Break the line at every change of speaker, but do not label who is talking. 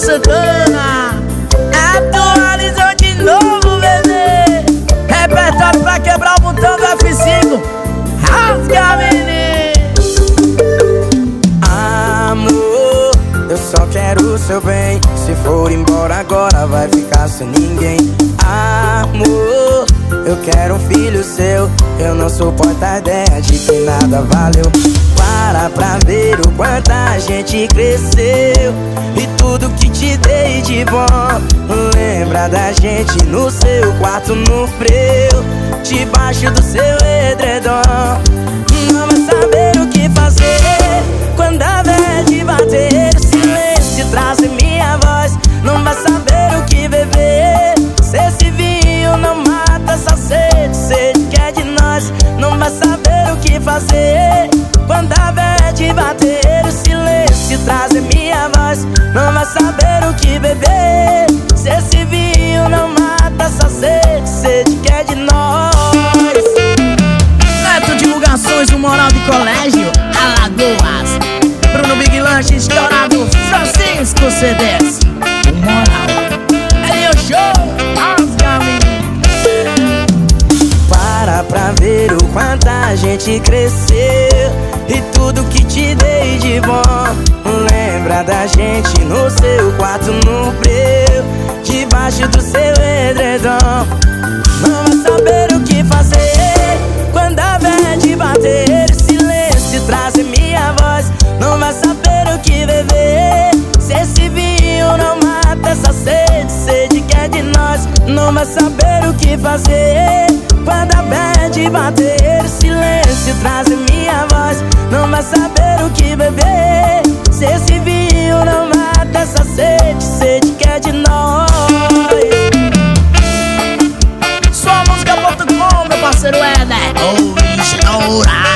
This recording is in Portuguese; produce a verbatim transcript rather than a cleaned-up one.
Santana atualizou de novo, bebê. Repertório pra quebrar o botão do F cinco. Rasga, menino.
Amor, eu só quero o seu bem. Se for embora agora vai ficar sem ninguém. Amor, eu quero um filho seu. Eu não suporto a ideia de que nada valeu. Para pra ver o quanto a gente cresceu e tudo que te dei de bom. Lembra da gente no seu quarto, no breu, debaixo do seu edredom. Não vai saber o que fazer quando a verde bater. Silêncio traz minha voz. Não vai saber o que beber. Se esse vinho não mata essa sede, sede que é de nós. Não vai saber o que fazer quando a verde bater. O silêncio traz minha voz. Não vai saber o que beber. Se esse vinho não mata essa sede, sede que é de nós.
Neto Divulgações, o Moral de Colégio, Alagoas. Bruno Big Lanche, estourado, Francisco C Ds. O Moral é o show. Rasga, menino.
Para pra ver o quanto a gente cresceu e tudo que te dei de bom. Lembra da gente no seu quarto, no breu, debaixo do seu edredom. Não vai saber o que fazer quando a verde bater. Silêncio traz minha voz. Não vai saber o que beber. Se esse vinho não mata essa sede, sede que é de nós. Não vai saber o que fazer quando a verde bater. Silêncio traz minha voz. Não vai saber o que beber. Se esse vinho não mata essa sede, sede que é de nós.
Sua música ponto com, meu parceiro Éder. O estourado.